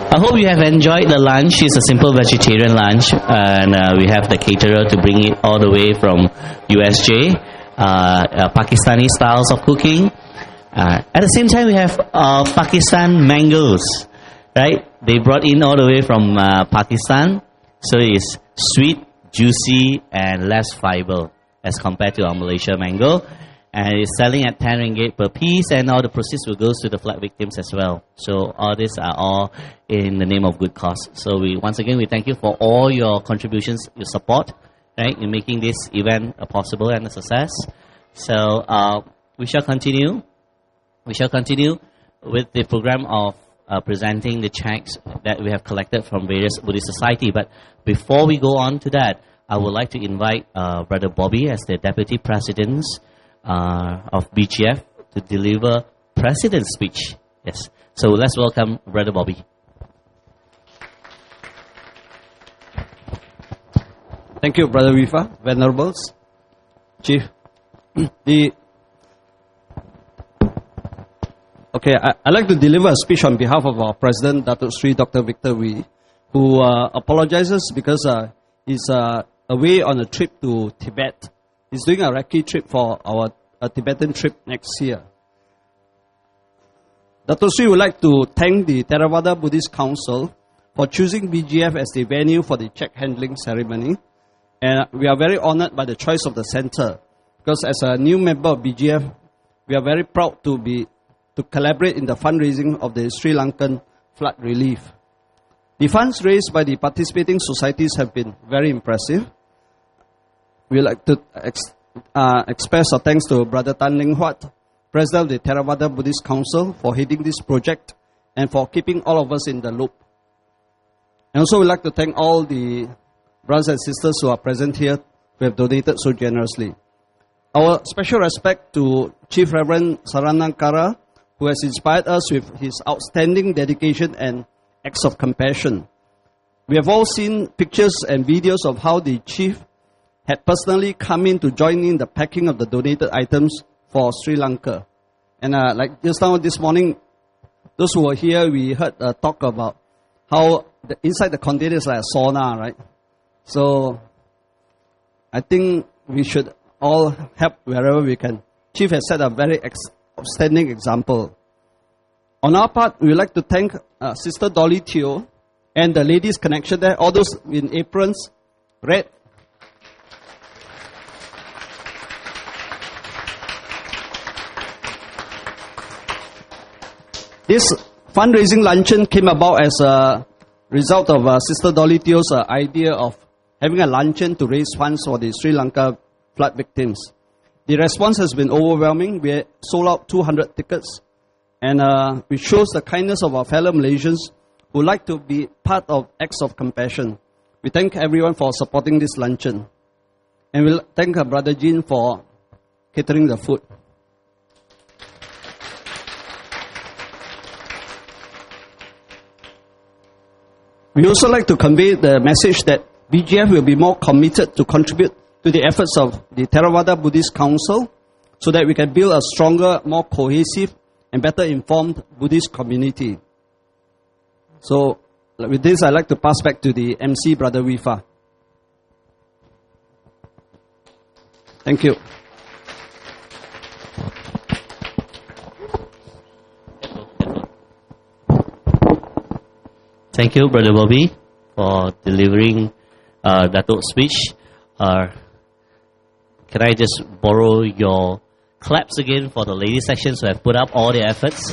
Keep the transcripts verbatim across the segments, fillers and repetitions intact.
I hope you have enjoyed the lunch. It's a simple vegetarian lunch, and uh, we have the caterer to bring it all the way from U S J, uh, uh, Pakistani styles of cooking. Uh, at the same time, we have uh, Pakistan mangoes, right? They brought in all the way from uh, Pakistan, so it's sweet, juicy, and less fiber as compared to our Malaysia mango. And it's selling at ten ringgit per piece, and all the proceeds will go to the flood victims as well. So all these are all in the name of good cause. So we once again we thank you for all your contributions, your support, right, in making this event a possible and a success. So uh, we shall continue. We shall continue with the program of uh, presenting the checks that we have collected from various Buddhist society. But before we go on to that, I would like to invite uh, Brother Bobby as the Deputy President Uh, of B G F to deliver President's speech. Yes. So let's welcome Brother Bobby. Thank you, Brother Wifa, Venerables, Chief. the okay, I, I'd like to deliver a speech on behalf of our President, Datuk Sri Doctor Victor Wee, who uh, apologizes because uh, he's uh, away on a trip to Tibet. He's doing a recce trip for our a Tibetan trip next year. Datuk Sri would like to thank the Theravada Buddhist Council for choosing B G F as the venue for the check handling ceremony. And we are very honored by the choice of the center, because as a new member of B G F, we are very proud to be to collaborate in the fundraising of the Sri Lankan flood relief. The funds raised by the participating societies have been very impressive. We would like to ex- uh, express our thanks to Brother Tan Ling Huat, President of the Theravada Buddhist Council, for heading this project and for keeping all of us in the loop. And also we'd like to thank all the brothers and sisters who are present here who have donated so generously. Our special respect to Chief Reverend Saranankara, who has inspired us with his outstanding dedication and acts of compassion. We have all seen pictures and videos of how the Chief had personally come in to join in the packing of the donated items for Sri Lanka. And uh, like just now this morning, those who were here, we heard a talk about how the, inside the container is like a sauna, right? So I think we should all help wherever we can. Chief has set a very ex- outstanding example. On our part, we would like to thank uh, Sister Dolly Teo and the ladies' connection there, all those in aprons, red. This fundraising luncheon came about as a result of uh, Sister Dolly Teo's uh, idea of having a luncheon to raise funds for the Sri Lanka flood victims. The response has been overwhelming. We sold out two hundred tickets, and uh, it shows the kindness of our fellow Malaysians who like to be part of acts of compassion. We thank everyone for supporting this luncheon, and we'll thank our Brother Jean for catering the food. We also like to convey the message that B G F will be more committed to contribute to the efforts of the Theravada Buddhist Council so that we can build a stronger, more cohesive and better informed Buddhist community. So with this, I'd like to pass back to the M C, Brother Wifa. Thank you. Thank you, Brother Bobby, for delivering uh, Datuk's speech. Uh, can I just borrow your claps again for the ladies sections who have put up all their efforts?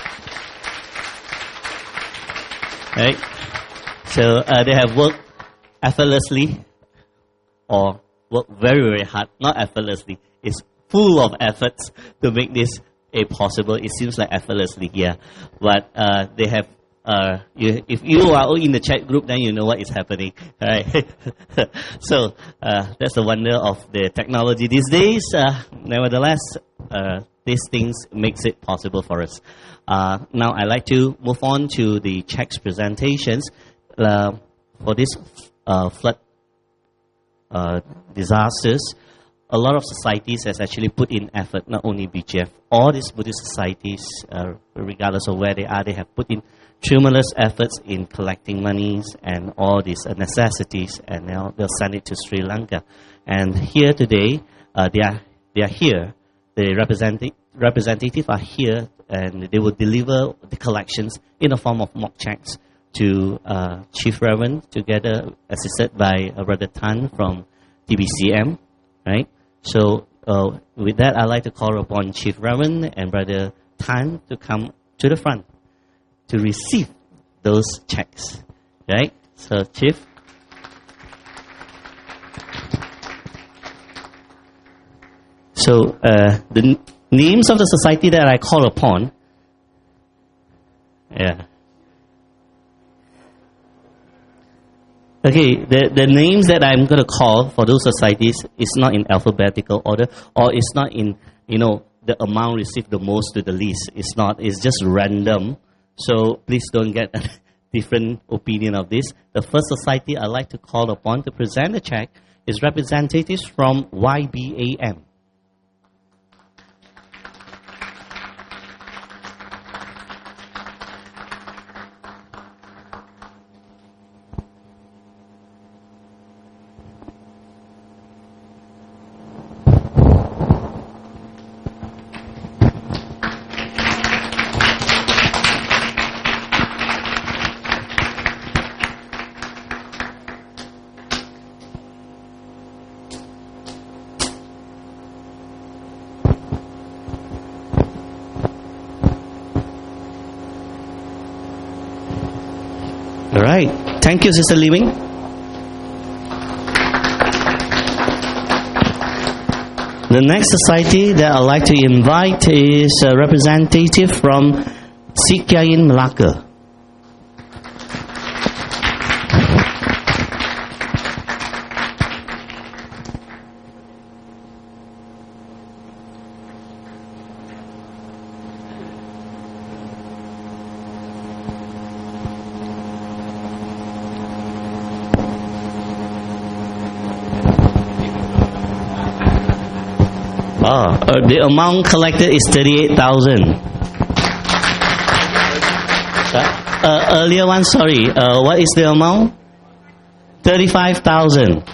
Right? So uh, they have worked effortlessly, or worked very, very hard. Not effortlessly. It's full of efforts to make this a possible. It seems like effortlessly here. But uh, they have Uh, you, if you are in the chat group, then you know what is happening, right? So uh, that's the wonder of the technology these days. Uh, nevertheless, uh, these things makes it possible for us. Uh, now I'd like to move on to the checks presentations uh, for this uh, flood uh, disasters. A lot of societies has actually put in effort, not only B G F. All these Buddhist societies, uh, regardless of where they are, they have put in tremendous efforts in collecting monies and all these uh, necessities, and now they'll send it to Sri Lanka. And here today, uh, they are they are here. The representative representative are here, and they will deliver the collections in the form of mock checks to uh, Chief Reverend, together assisted by uh, Brother Tan from T B C M, right? So uh, with that, I'd like to call upon Chief Reverend and Brother Tan to come to the front to receive those checks, right? So, Chief. So, uh, the n- names of the society that I call upon, yeah. Okay, the, the names that I'm going to call for those societies is not in alphabetical order, or it's not in, you know, the amount received the most to the least. It's not, it's just random. So please don't get a different opinion of this. The first society I'd like to call upon to present the check is representatives from Y B A M. All right. Thank you, Sister Living. The next society that I'd like to invite is a representative from Sikyain Malacca. Ah, uh, the amount collected is thirty-eight thousand. Uh, uh, earlier one, sorry. Uh, what is the amount? thirty-five thousand.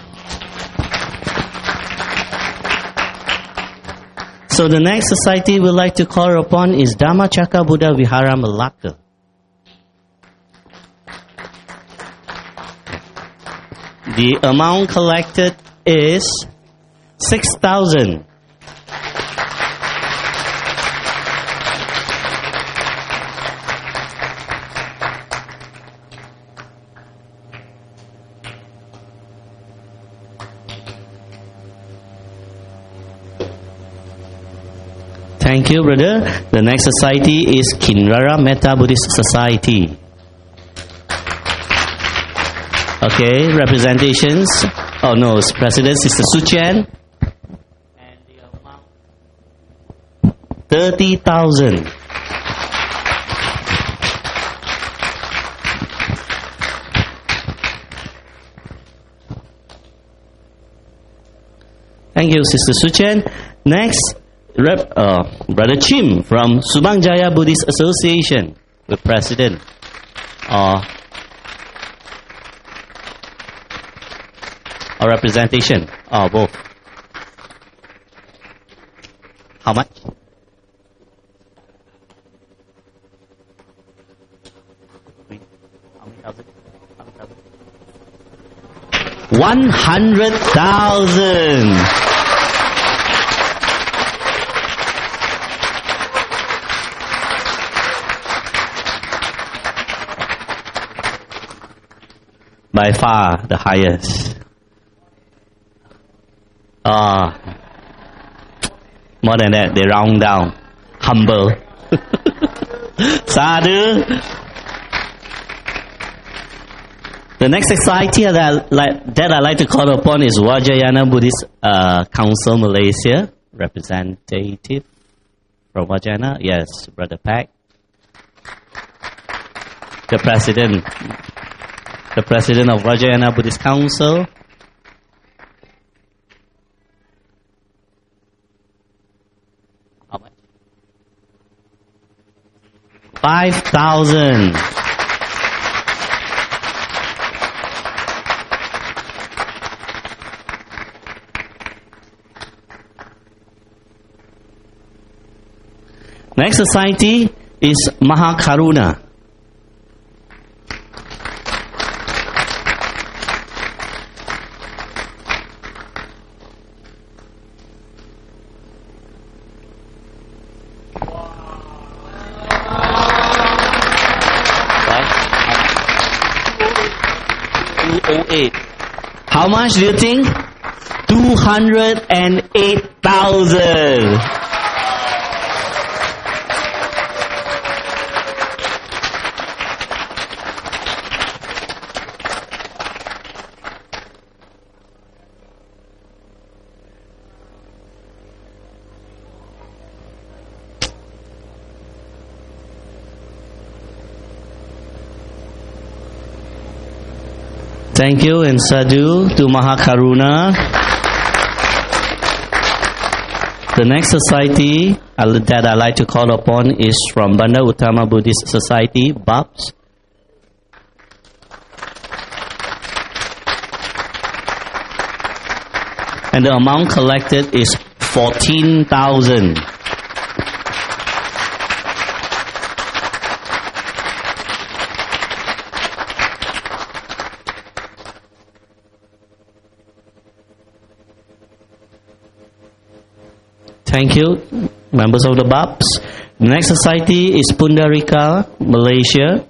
So the next society we'd like to call upon is Dhammacakka Buddha Vihara Malacca. The amount collected is six thousand. Thank you, brother. The next society is Kinrara Metta Buddhist Society. Okay, representations. Oh no, it's President Sister Suchen. And the amount thirty thousand. Thank you, Sister Suchen. Next, Rep, uh, Brother Chim from Subang Jaya Buddhist Association, the president. Uh, or representation, or both. How much? One hundred thousand. By far the highest. Ah, more than that, they round down. Humble. Sadhu. The next society that I like, that I like to call upon is Vajrayana Buddhist uh, Council Malaysia. Representative from Vajrayana, yes, Brother Pak. The president. The president of Vajrayana Buddhist Council. How much? Five thousand. next society is Mahakaruna. two oh eight. How much do you think? two hundred eight thousand. Thank you and sadhu to Mahakaruna. The next society that I like to call upon is from Banda Uttama Buddhist Society, B A P S. And the amount collected is fourteen thousand. Thank you, members of the B A P S. The next society is Pundarika, Malaysia.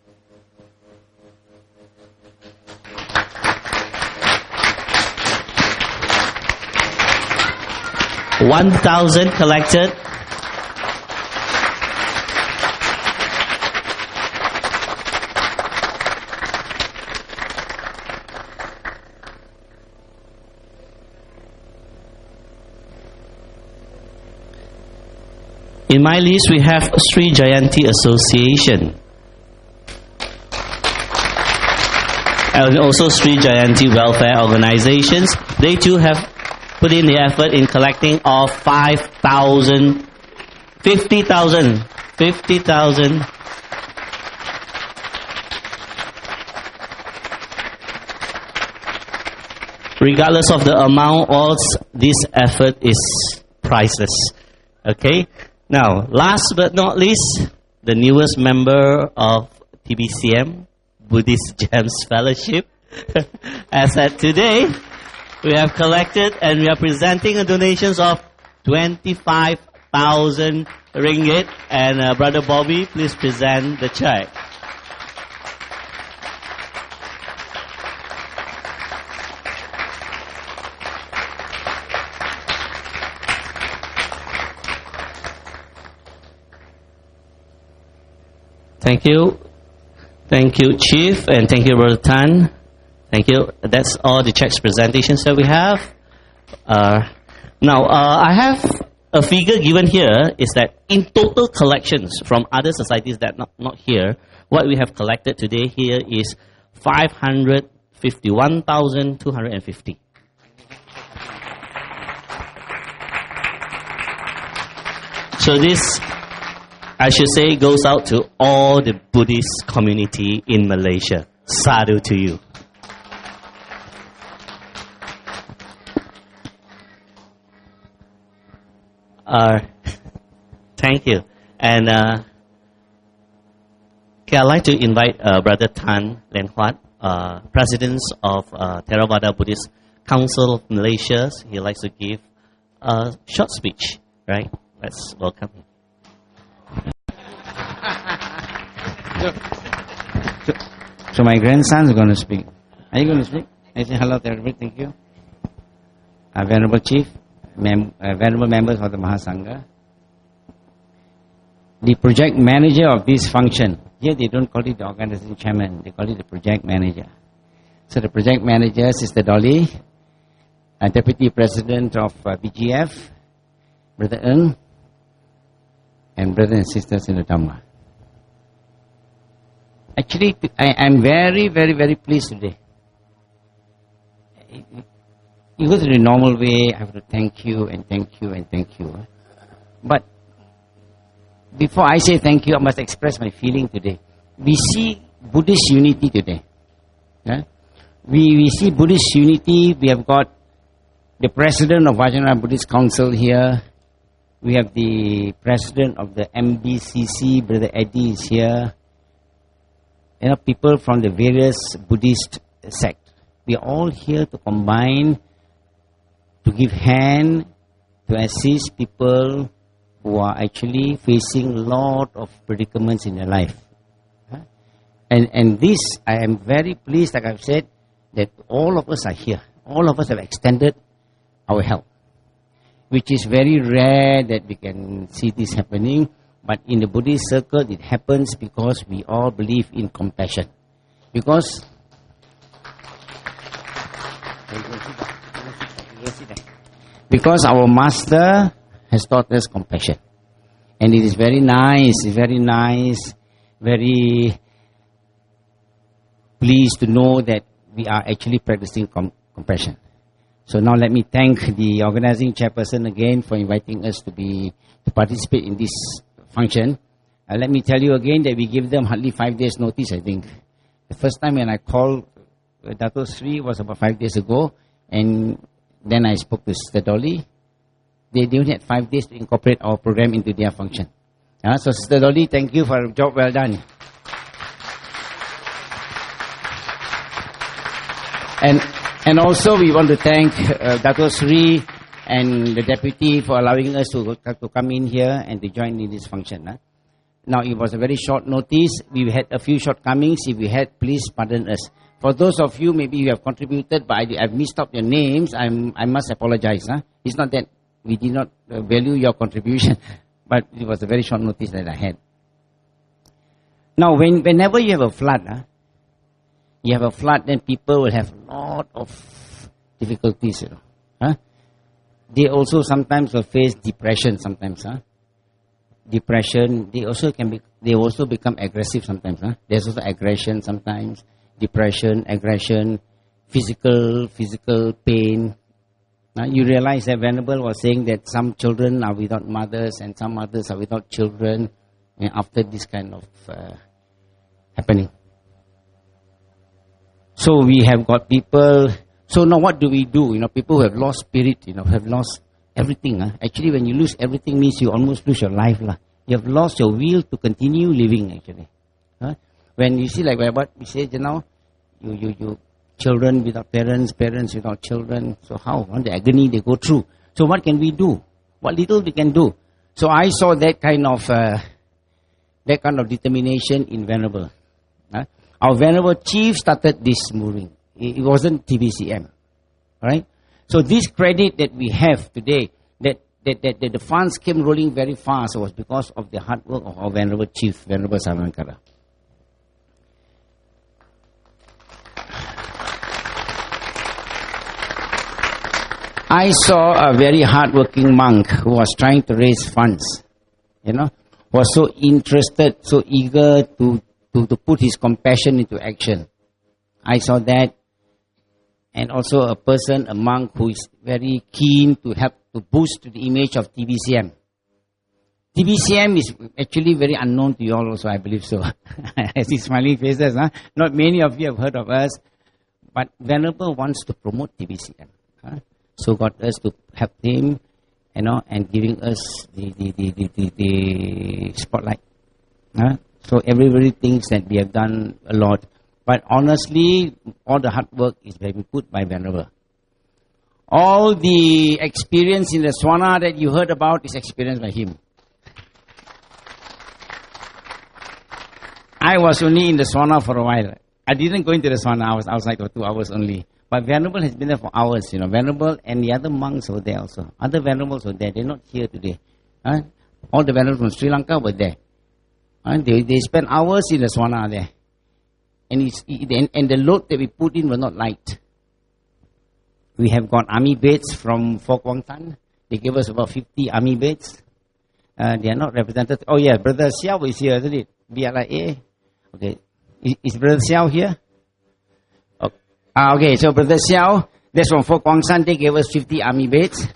One thousand collected. In my list, we have Sri Jayanti Association. And also Sri Jayanti Welfare Organizations. They too have put in the effort in collecting of five thousand, fifty thousand, fifty thousand. Regardless of the amount, all this effort is priceless. Okay? Now, last but not least, the newest member of T B C M, Buddhist Gems Fellowship. As at today, we have collected and we are presenting a donations of twenty-five thousand ringgit. And uh, Brother Bobby, please present the check. Thank you. Thank you, Chief, and thank you, Brother Tan. Thank you. That's all the checks presentations that we have. Uh, now, uh, I have a figure given here is that in total collections from other societies that not, not here, what we have collected today here is five hundred fifty-one thousand two hundred fifty. So this, I should say, goes out to all the Buddhist community in Malaysia. Sadhu to you. Uh, thank you. And uh, okay, I'd like to invite uh, Brother Tan Len Huat, uh, President of uh, Theravada Buddhist Council of Malaysia. He likes to give a short speech, right? Let's welcome him. So, so, so my grandson is going to speak. Are you going to speak? I say hello to everybody. Thank you. Uh, Venerable Chief, mem- uh, Venerable members of the Mahasangha, the project manager of this function. Here they don't call it the organization chairman. They call it the project manager. So the project manager, Sister Dolly, uh, Deputy President of uh, B G F, Brother Ng, and brothers and sisters in the Dhamma. Actually, I am very, very, very pleased today. You go through the normal way, I have to thank you and thank you and thank you. But before I say thank you, I must express my feeling today. We see Buddhist unity today. Yeah? We, we see Buddhist unity. We have got the president of Vajrayana Buddhist Council here. We have the president of the M B C C, Brother Eddie is here. You know, people from the various Buddhist sects. We are all here to combine, to give hand, to assist people who are actually facing a lot of predicaments in their life. Huh? And, and this, I am very pleased, like I've said, that all of us are here. All of us have extended our help, which is very rare that we can see this happening. But in the Buddhist circle, it happens because we all believe in compassion. Because because our master has taught us compassion. And it is very nice, very nice, very pleased to know that we are actually practicing com- compassion. So now let me thank the organizing chairperson again for inviting us to be to participate in this function. Uh, let me tell you again that we give them hardly five days notice, I think. The first time when I called uh, Dato Sri was about five days ago, and then I spoke to Sister Dolly. They, they only had five days to incorporate our program into their function. Uh, so Sister Dolly, thank you for a job well done. And and also we want to thank uh, Dato Sri and the deputy for allowing us to to come in here and to join in this function. Huh? Now it was a very short notice. We had a few shortcomings. If we had, please pardon us. For those of you, maybe you have contributed, but I, I've missed out your names. I'm, I must apologize. Huh? It's not that we did not uh, value your contribution, but it was a very short notice that I had. Now, when, whenever you have a flood, huh, you have a flood, then people will have a lot of difficulties. You know, huh? They also sometimes will face depression. Sometimes, huh? Depression. They also can be. They also become aggressive sometimes. Huh? There's also aggression sometimes. Depression, aggression, physical, physical pain. Now you realize that Venerable was saying that some children are without mothers and some mothers are without children, and after this kind of uh, happening. So we have got people. So now what do we do? You know, people who have lost spirit, you know, have lost everything. Huh? Actually, when you lose everything, means you almost lose your life, lah. You have lost your will to continue living. Actually, huh? When you see like what we say just now, you you you children without parents, parents without children. So how? On the agony they go through. So what can we do? What little we can do? So I saw that kind of uh, that kind of determination in Venerable. Huh? Our Venerable Chief started this moving. It wasn't T B C M, right? So this credit that we have today, that, that, that, that the funds came rolling very fast, was because of the hard work of our Venerable Chief, Venerable Saravankara. I saw a very hard-working monk who was trying to raise funds, you know, was so interested, so eager to, to, to put his compassion into action. I saw that. And also a person, a monk who is very keen to help to boost the image of T B C M. T B C M is actually very unknown to you all also, I believe so. I see smiling faces, huh? Not many of you have heard of us. But Venerable wants to promote T B C M. Huh? So got us to help him, you know, and giving us the, the, the, the, the, the spotlight. Huh? So everybody thinks that we have done a lot. But honestly, all the hard work is being put by Venerable. All the experience in the Swana that you heard about is experienced by him. I was only in the Swana for a while. I didn't go into the Swana. I was outside for two hours only. But Venerable has been there for hours, you know. Venerable and the other monks were there also. Other Venerables were there. They're not here today. Huh? All the Venerables from Sri Lanka were there. Huh? They, they spent hours in the Swana there. And, it's, and, and the load that we put in were not light. We have got army beds from Fort Kwang Tan. They gave us about fifty army beds. Uh, they are not represented. Oh yeah, Brother Xiao is here, isn't it? B R I A. Okay. Is, is Brother Xiao here? Oh. Ah, okay, so Brother Xiao, that's from Fort Kwang San. They gave us fifty army beds.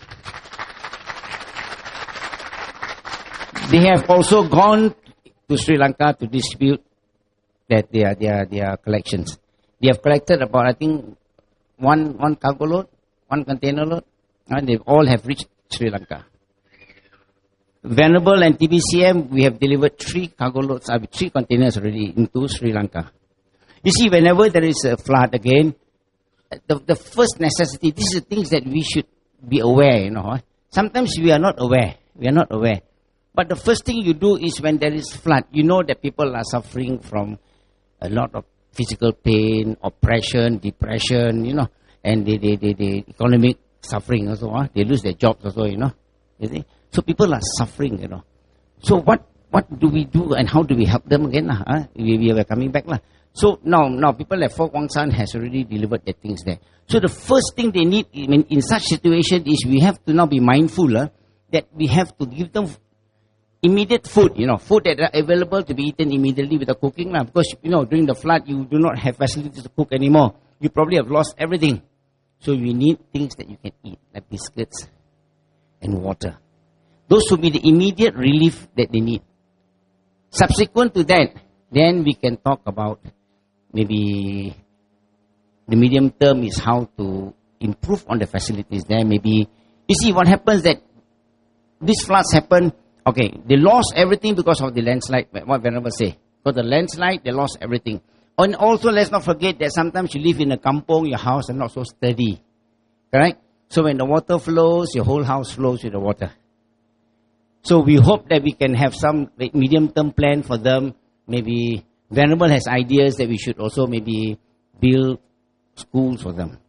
They have also gone to Sri Lanka to distribute that their their their collections. They have collected about, I think, one one cargo load, one container load, and they all have reached Sri Lanka. Venerable and T B C M, we have delivered three cargo loads, uh, three containers already into Sri Lanka. You see, whenever there is a flood again, the, the first necessity, these are things that we should be aware, you know. Sometimes we are not aware. We are not aware. But the first thing you do is when there is flood, you know that people are suffering from a lot of physical pain, oppression, depression, you know, and the, the, the, the economic suffering also. Huh? They lose their jobs also, you know. You see? So people are suffering, you know. So what what do we do and how do we help them again? Huh? We, we are coming back. Lah. So now, now people like Fort Wang San has already delivered the things there. So the first thing they need in, in such situation is we have to now be mindful uh, that we have to give them immediate food, you know, food that are available to be eaten immediately without cooking. Uh, because, you know, during the flood, you do not have facilities to cook anymore. You probably have lost everything. So you need things that you can eat, like biscuits and water. Those will be the immediate relief that they need. Subsequent to that, then we can talk about maybe the medium term is how to improve on the facilities there. Maybe, you see what happens that these floods happen, okay, they lost everything because of the landslide, what Venerable say. For the landslide, they lost everything. And also, let's not forget that sometimes you live in a kampong, your house is not so sturdy. Correct? So when the water flows, your whole house flows with the water. So we hope that we can have some like, medium-term plan for them. Maybe Venerable has ideas that we should also maybe build schools for them.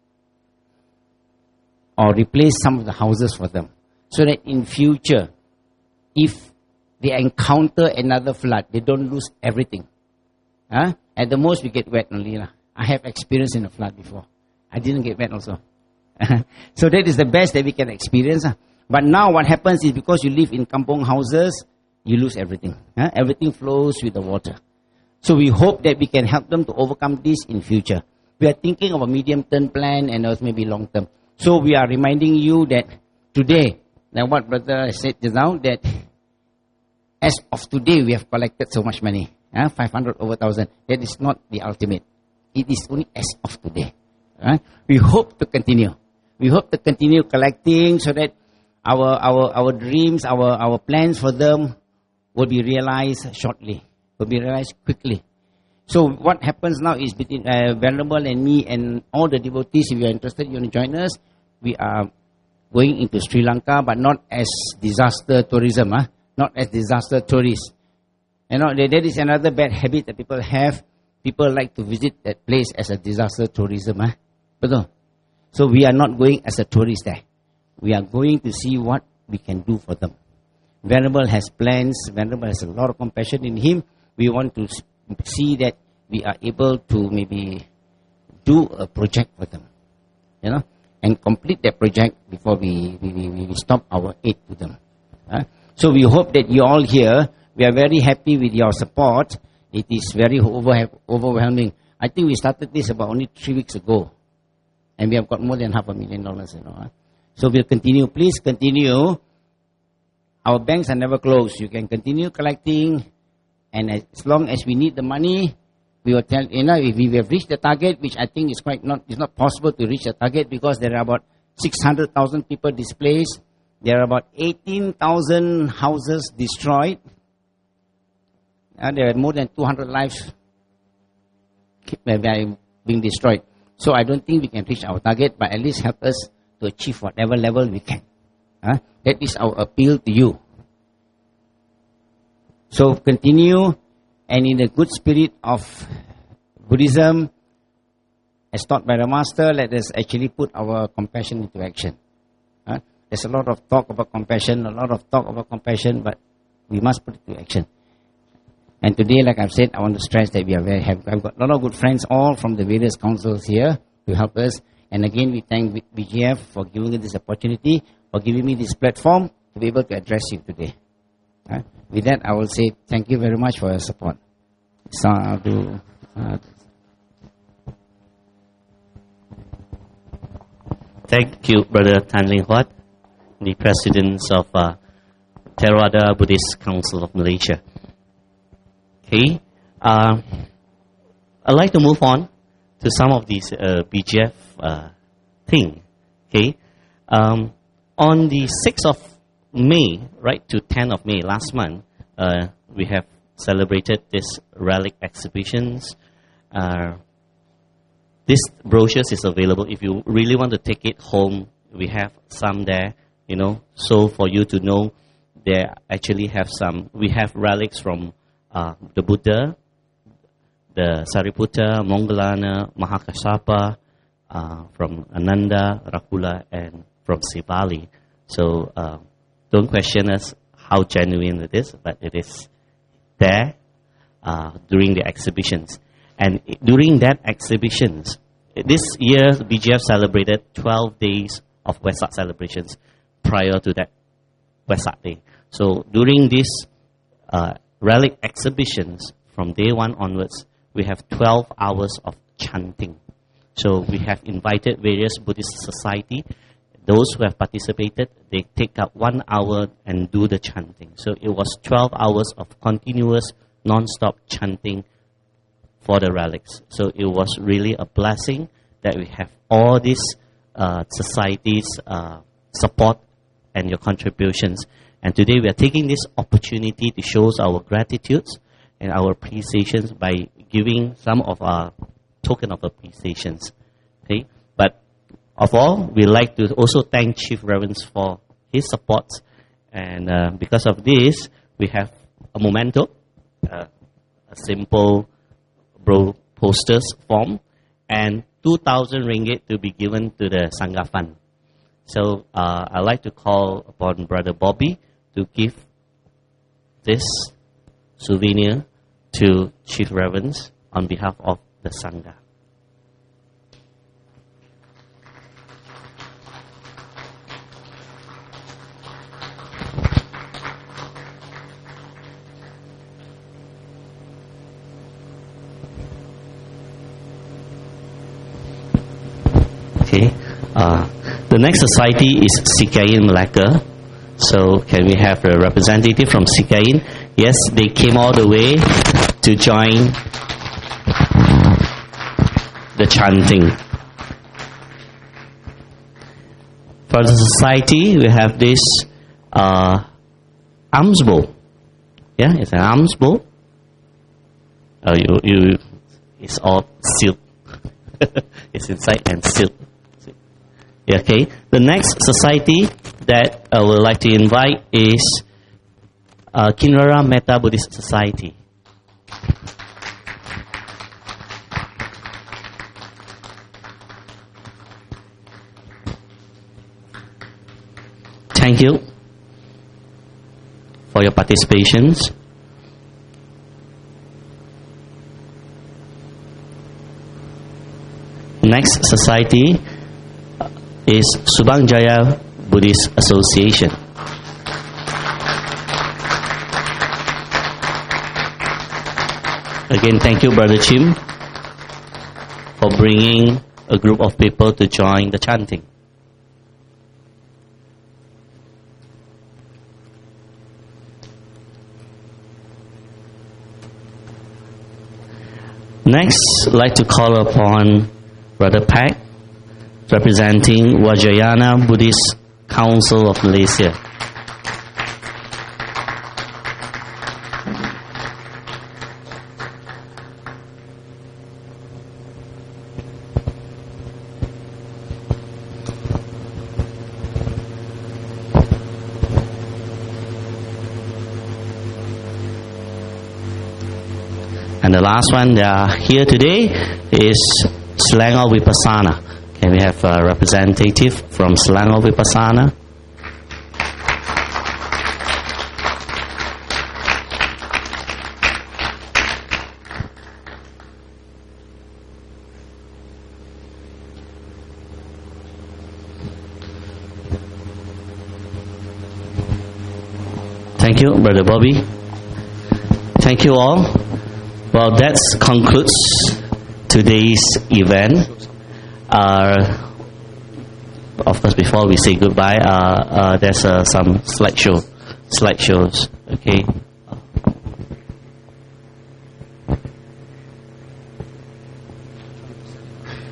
Or replace some of the houses for them. So that in future, if they encounter another flood, they don't lose everything. Huh? At the most, we get wet only. Lah. I have experience in a flood before. I didn't get wet also. So that is the best that we can experience. Huh? But now what happens is because you live in kampong houses, you lose everything. Huh? Everything flows with the water. So we hope that we can help them to overcome this in future. We are thinking of a medium-term plan and also maybe long-term. So we are reminding you that today, now what Brother said just now, that as of today, we have collected so much money. Uh, five hundred over one thousand. That is not the ultimate. It is only as of today. Uh, we hope to continue. We hope to continue collecting so that our our our dreams, our, our plans for them will be realized shortly, will be realized quickly. So what happens now is between uh, Venerable and me and all the devotees, if you are interested, you want to join us, we are going into Sri Lanka, but not as disaster tourism, huh? Not as disaster tourists. You know, that is another bad habit that people have. People like to visit that place as a disaster tourism. Huh? Betul? So we are not going as a tourist there. We are going to see what we can do for them. Venerable has plans. Venerable has a lot of compassion in him. We want to see that we are able to maybe do a project for them. You know, and complete that project before we, we, we, we stop our aid to them. Huh? So we hope that you all here, we are very happy with your support. It is very over, overwhelming. I think we started this about only three weeks ago. And we have got more than half a million dollars. You know, huh? So we'll continue. Please continue. Our banks are never closed. You can continue collecting. And as long as we need the money, we will tell, you know, if we have reached the target, which I think is quite not, it's not possible to reach the target because there are about six hundred thousand people displaced. There are about eighteen thousand houses destroyed. Uh, there are more than two hundred lives being destroyed. So I don't think we can reach our target, but at least help us to achieve whatever level we can. Uh, that is our appeal to you. So continue, and in the good spirit of Buddhism, as taught by the Master, let us actually put our compassion into action. Uh, there's a lot of talk about compassion, a lot of talk about compassion, but we must put it into action. And today, like I've said, I want to stress that we are very happy. I've got a lot of good friends all from the various councils here to help us. And again, we thank B G F for giving us this opportunity, for giving me this platform to be able to address you today. Uh, with that, I will say thank you very much for your support. Sadhu. Sadhu. Thank you, Brother Tan Ling Huat, the President of uh, Theravada Buddhist Council of Malaysia. Okay, uh, I'd like to move on to some of these uh, B G F uh, thing. Okay, um, on the sixth of May, right to tenth of May, last month, uh, we have celebrated this relic exhibitions. Uh, this brochures is available. If you really want to take it home, we have some there, you know. So for you to know, they actually have some. We have relics from uh, the Buddha, the Sariputta, Moggallana, Mahakassapa, uh, from Ananda, Rakula, and from Sivali. So uh, don't question us how genuine it is, but it is there uh, during the exhibitions. And during that exhibitions, this year B G F celebrated twelve days of Wesak celebrations prior to that Wesak Day. So during these uh, relic exhibitions, from day one onwards, we have twelve hours of chanting. So we have invited various Buddhist society. Those who have participated, they take up one hour and do the chanting. So it was twelve hours of continuous, non-stop chanting for the relics. So it was really a blessing that we have all these uh, societies' uh, support and your contributions. And today we are taking this opportunity to show our gratitude and our appreciations by giving some of our token of appreciations. Okay, but of all, we like to also thank Chief Reverend for his support. And uh, because of this, we have a memento, uh, a simple bro posters form, and two thousand ringgit to be given to the Sangha Fund. So uh, I'd like to call upon Brother Bobby to give this souvenir to Chief Reverend on behalf of the Sangha. Okay. Uh, the next society is Sikain Malacca. So can we have a representative from Sikain? Yes, they came all the way to join the chanting. For the society, we have this uh, alms bowl. Yeah, it's an alms bowl. Uh, you, you, it's all sealed. It's inside and sealed. Okay. The next society that I would like to invite is uh, Kinrara Metta Buddhist Society. Thank you for your participations. Next society is Subang Jaya Buddhist Association. Again, thank you, Brother Chim, for bringing a group of people to join the chanting. Next, I'd like to call upon Brother Pak, representing Vajrayana Buddhist Council of Malaysia. And the last one that are here today is Selangor Vipassana. Can we have a representative from Selangor Vipassana? Thank you, Brother Bobby. Thank you all. Well, that concludes today's event. Uh, of course, before we say goodbye, uh, uh, there's uh, some slideshow, slideshows. Okay.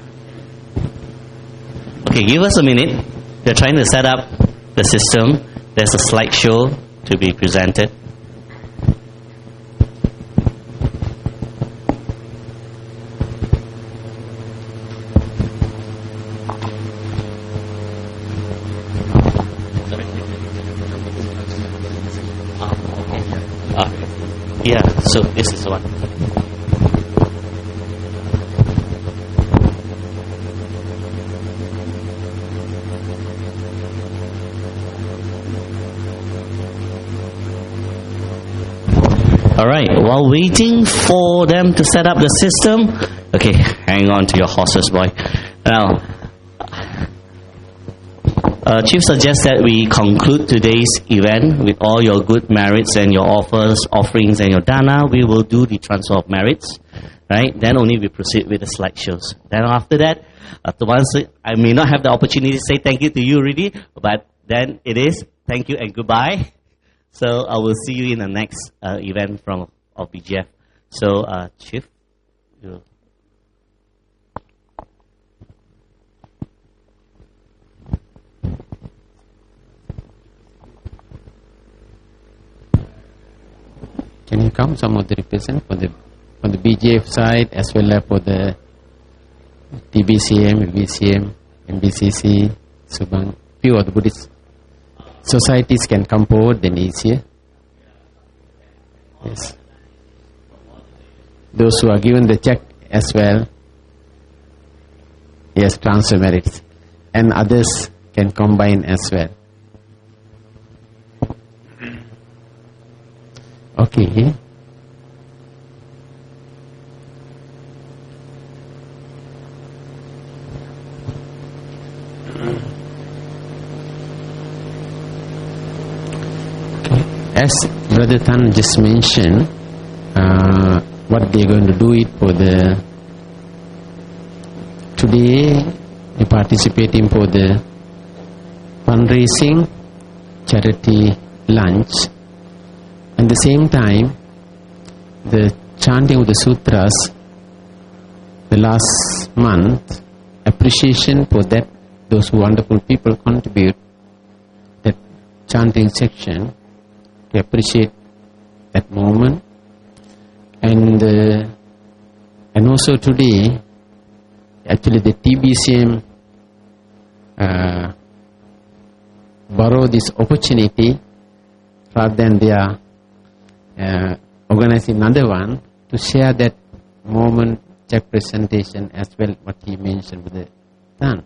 Okay, give us a minute. We're trying to set up the system there's a slideshow to be presented. Yeah, so this is one. All right, while waiting for them to set up the system, okay, hang on to your horses, boy. Now, Uh, Chief suggests that we conclude today's event with all your good merits and your offers, offerings and your dana. We will do the transfer of merits, right? Then only we proceed with the slideshows. Then after that, uh, to once I may not have the opportunity to say thank you to you already, but then it is thank you and goodbye. So I will see you in the next uh, event from of B G F. So uh, Chief, you. Can you come, some of the represent for the from the B G F side as well as for the T B C M, V C M, M B C C, Subang, few of the Buddhist societies can come forward, then easier. Yes. Those who are given the check as well, yes, transfer merits, and others can combine as well. Okay. As Brother Tan just mentioned, uh, what they're going to do it for the today, they're participating for the fundraising charity lunch. At the same time, the chanting of the sutras, the last month, appreciation for that, those wonderful people contribute that chanting section to appreciate that moment. And uh, and also today, actually the T B C M uh, borrow this opportunity rather than their Uh, organizing another one to share that moment check presentation as well what he mentioned with the Tan.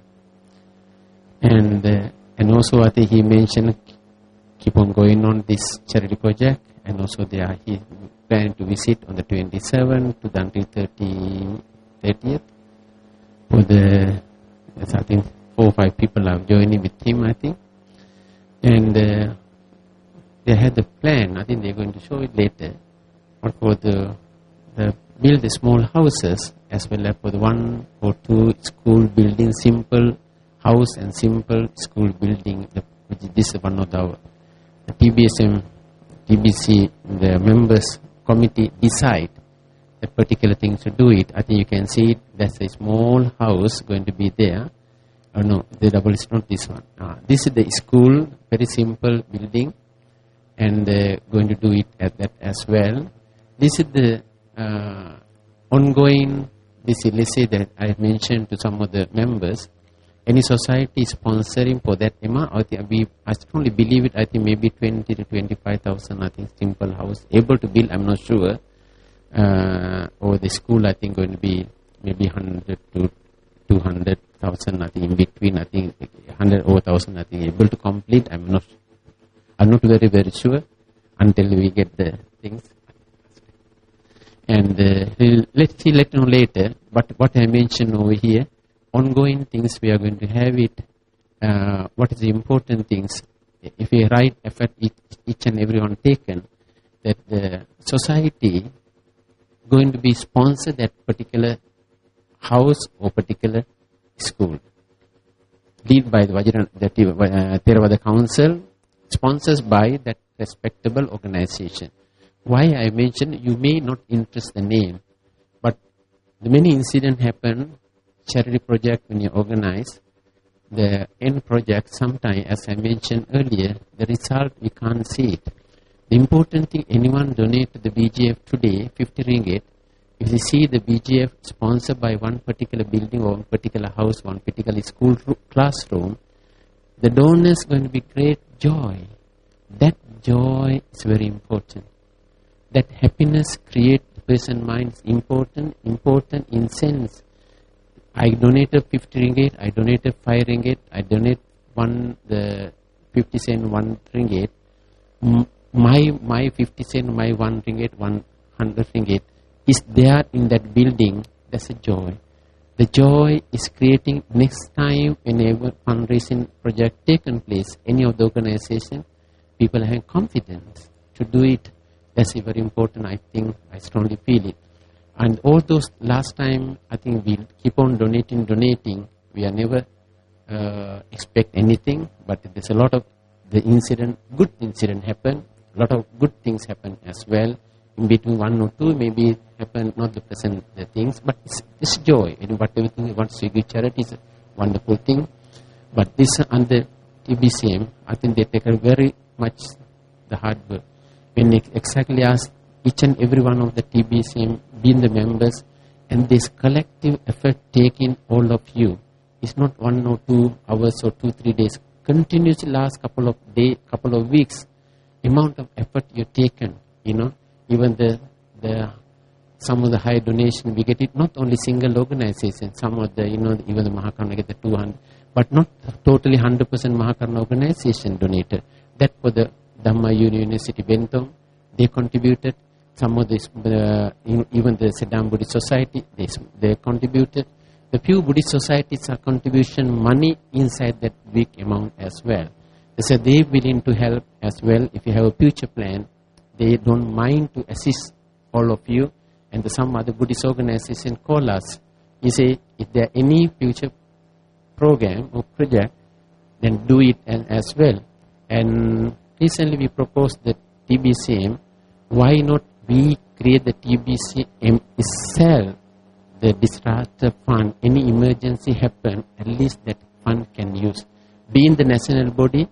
And uh, and also I think he mentioned keep on going on this charity project, and also they are he planning to visit on the twenty-seventh to the until thirtieth for the I think four or five people are joining with him, I think. And uh, they had the plan, I think they're going to show it later, or for the, the build the small houses as well as for the one or two school building, simple house and simple school building. The, this is one of the, the T B S M, T B C, the members committee decide the particular things to do it. I think you can see it, there's a small house going to be there. Oh no, the double is not this one. Ah, this is the school, very simple building. And uh, going to do it at that as well. This is the uh, ongoing, this is, let's say that I mentioned to some of the members, any society sponsoring for that amount, I think we, I strongly believe it, I think maybe twenty to twenty-five thousand, I think simple house, able to build, I'm not sure, uh, or the school I think going to be maybe one hundred to two hundred thousand, I think in between, I think one hundred over one thousand, I think able to complete, I'm not sure. I'm not very, very sure until we get the things. And uh, we'll, let's see later on later. But what I mentioned over here, ongoing things we are going to have it. Uh, what is the important things? If we write effort each, each and every one taken, that the society going to be sponsored that particular house or particular school. Lead by the Vajra, the uh, Theravada Council, sponsors by that respectable organization. Why I mentioned, you may not interest the name, but the many incidents happen, charity project when you organize, the end project, sometimes, as I mentioned earlier, the result, we can't see it. The important thing, anyone donate to the B G F today, fifty ringgit, if you see the B G F sponsored by one particular building or one particular house, one particular school classroom, the donor is going to be great joy. That joy is very important. That happiness creates the person's mind is important, important in sense. I donated fifty ringgit, I donated five ringgit, I donate one, the fifty cent, one ringgit. My, my fifty cent, my one ringgit, one hundred ringgit is there in that building. That's a joy. The joy is creating next time whenever fundraising project taken place, any of the organization, people have confidence to do it. That's very important, I think. I strongly feel it. And all those last time, I think we keep on donating, donating. We are never uh, expect anything, but there's a lot of the incident, good incident happen. A lot of good things happen as well. In between one or two, maybe happen not the present the things, but it's, it's joy. And whatever thing we want to give charity is a wonderful thing. But this under T B C M, I think they take a very much the hard work. When they exactly ask each and every one of the T B C M, being the members, and this collective effort taking all of you, it's not one or two hours or two, three days. Continuously last couple of days, couple of weeks, amount of effort you've taken, you know, even the the some of the high donation we get it not only single organization, some of the, you know, even the Mahakaruna get the two hundred, but not totally one hundred percent Mahakaruna organization donated. That for the Dhamma University Bentong, they contributed. Some of this, uh, even the Siddham Buddhist Society, they, they contributed. The few Buddhist societies are contribution money inside that big amount as well. So they willing to help as well. If you have a future plan, they don't mind to assist all of you. And the, some other Buddhist organization call us. You say, if there any future program or project, then do it and, as well. And recently we proposed the T B C M. Why not we create the T B C M itself, the disaster fund, any emergency happen, at least that fund can use. Being the national body,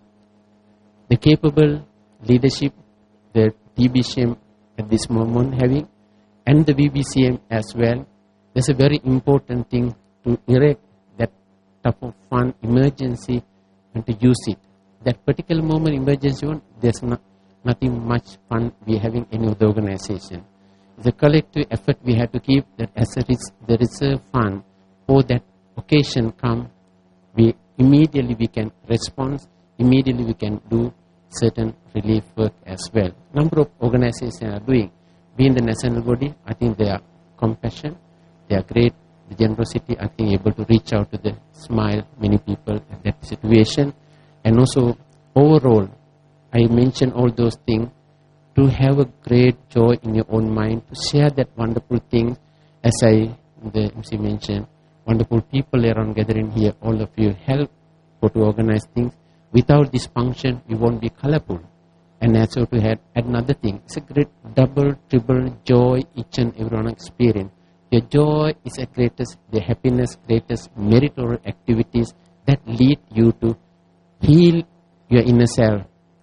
the capable leadership, the T B C M at this moment having, and the B B C M as well, that's a very important thing to erect that type of fund emergency and to use it. That particular moment emergency one, there's not, nothing much fund we having any of the organization. The collective effort we have to keep that as a res- the reserve fund for that occasion come, we immediately we can respond, immediately we can do certain relief work as well. Number of organizations are doing. Being the national body, I think they are compassion, they are great, the generosity, I think able to reach out to the smile many people in that situation. And also overall, I mentioned all those things to have a great joy in your own mind, to share that wonderful thing, as I, the M C mentioned, wonderful people around gathering here, all of you help for to organize things. Without this function, we won't be colorful. And also to add another thing, it's a great double, triple joy each and everyone experience. Your joy is a greatest, the happiness, greatest meritorious activities that lead you to heal your inner self.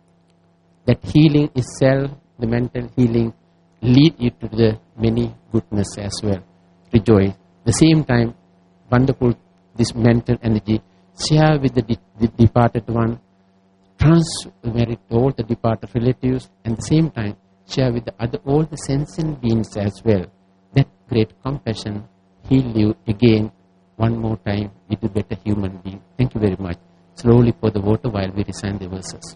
That healing itself, the mental healing, lead you to the many goodness as well. Rejoice. The same time, wonderful, this mental energy, share with the, de- the departed one, transfer it to all the departed relatives, and the same time, share with the other, all the sentient beings as well. That great compassion heal you again, one more time, with a better human being. Thank you very much. Slowly pour the water while we recite the verses.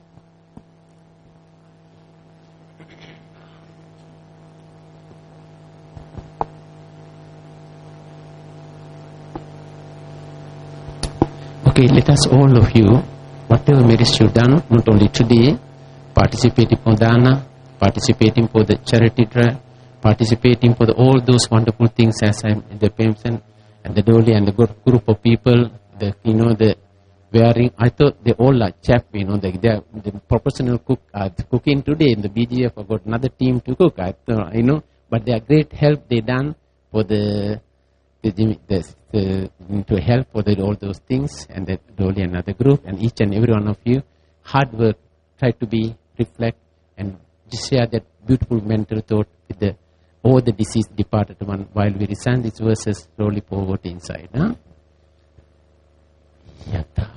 Okay, let us all of you, whatever merits you've done, not only today, participating for dana, participating for the charity drive, participating for the, all those wonderful things as I'm the pension and the dolly and the good group of people, the you know the wearing. I thought they all are chap, you know, the, the professional cook are cooking today in the B G F. I got another team to cook. I thought, you know, but they are great help they done for the the, the, the, to help for the, all those things, and that Dolly and another group, and each and every one of you, hard work, try to be, reflect, and just share that beautiful mental thought with the all the disease departed one while we recite these verses slowly forward inside. Huh? Yatha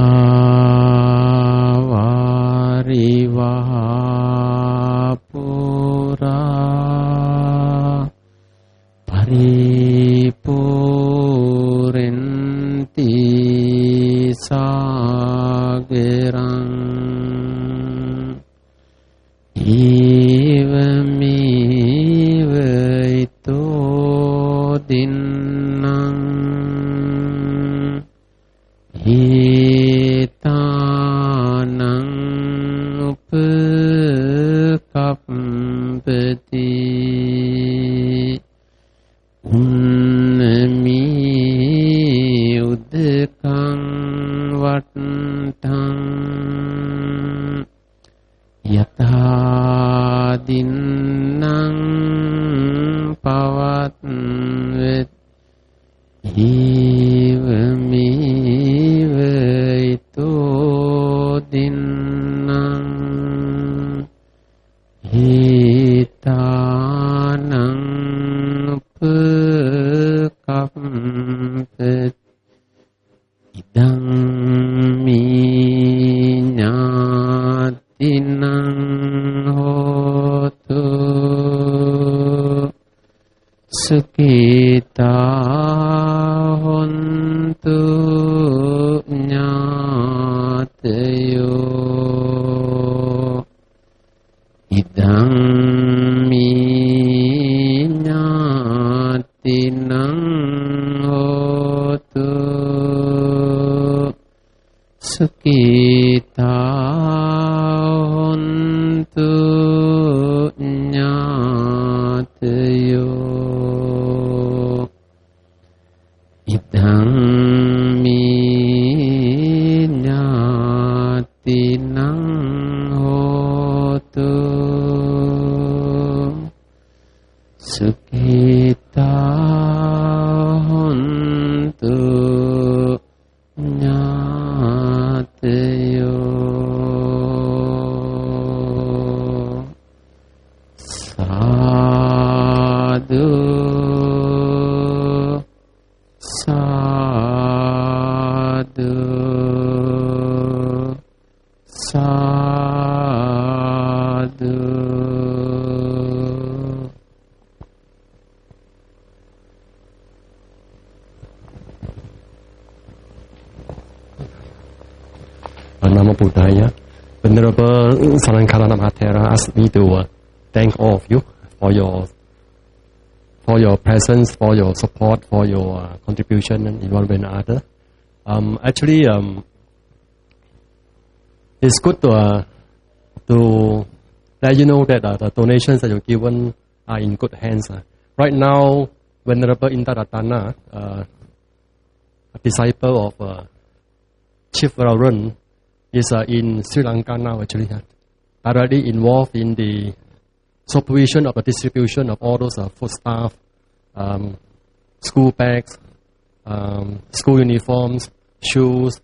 variva pura paripurenti sagerang evami vaito dinnang hitanang upakampati unnami udakang vattang yatha dinnang pavatvet evami vaito dinnang hitanang upakampet idang minyatinang hotu sukita hontu nyatayo idang minyatinang hotu sukita hontu nyatayo idang minyatinang hotu sukita hontu nyatayo sadhu sadhu sadhu. Namo Buddhaya. Venerable Sarankarana Mahathera asked me to uh, thank all of you for your for your presence, for your support, for your uh, contribution in one way or another. Um, actually, um, it's good to uh, to let you know that uh, the donations that you've given are in good hands. Uh. Right now, Venerable Indaratana, uh, a disciple of uh, Chief Venerable, is uh, in Sri Lanka now, actually, uh, already involved in the supervision of the distribution of all those uh, food stuff, um, school bags, um, school uniforms, shoes,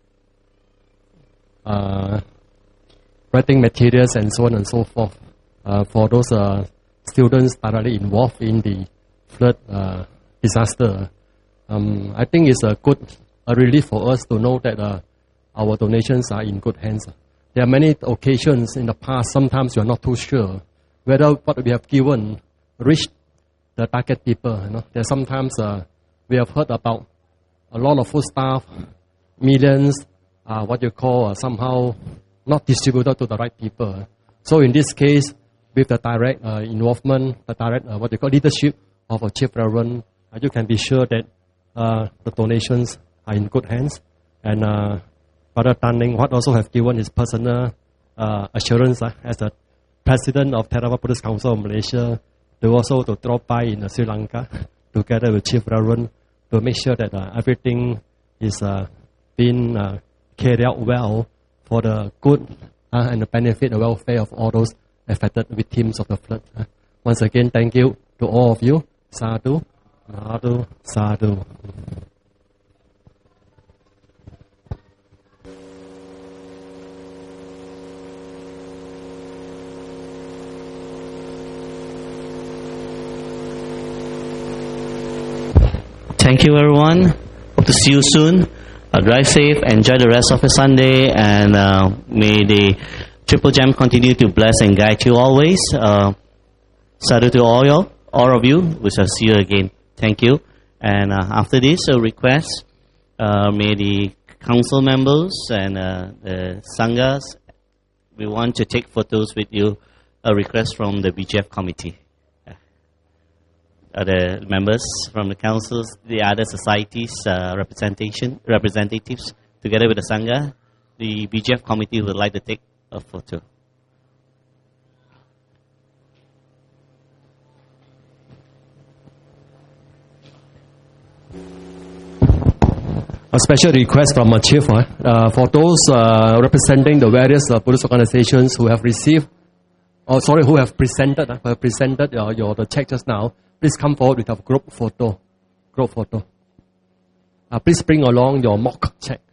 uh, writing materials, and so on and so forth, uh, for those uh, students directly involved in the flood uh, disaster. Um, I think it's a good a relief for us to know that uh, our donations are in good hands. There are many occasions in the past, sometimes you are not too sure whether what we have given reached the target people. You know, there are sometimes uh, we have heard about a lot of food stuff, millions, uh, what you call uh, somehow not distributed to the right people. So in this case, with the direct uh, involvement, the direct uh, what you call leadership of a Chief Reverend, uh, you can be sure that uh, the donations are in good hands. And uh, Father Tanning, what also have given his personal uh, assurance uh, as the President of Theravada Buddhist Council of Malaysia, to also to drop by in uh, Sri Lanka together with Chief Reverend to make sure that uh, everything is uh, being uh, carried out well for the good uh, and the benefit and welfare of all those affected victims of the flood. Uh, once again, thank you to all of you. Sadhu. Sadhu, sadhu. Thank you, everyone. Hope to see you soon. Uh, drive safe. Enjoy the rest of your Sunday, and uh, may the Triple Gem continue to bless and guide you always. Uh, Sadhu to all you, all of you. We shall see you again. Thank you. And uh, after this, a request. Uh, may the council members and uh, the sanghas, we want to take photos with you. A request from the B G F committee. Uh, the members from the councils, the other societies, uh, representation representatives, together with the sangha, the B G F committee would like to take a photo. A special request from a chief uh, uh, for those uh, representing the various uh, Buddhist organizations who have received, oh sorry, who have presented, uh, who have presented uh, your the check just now. Please come forward with a group photo. Group photo. Uh, please bring along your mock check.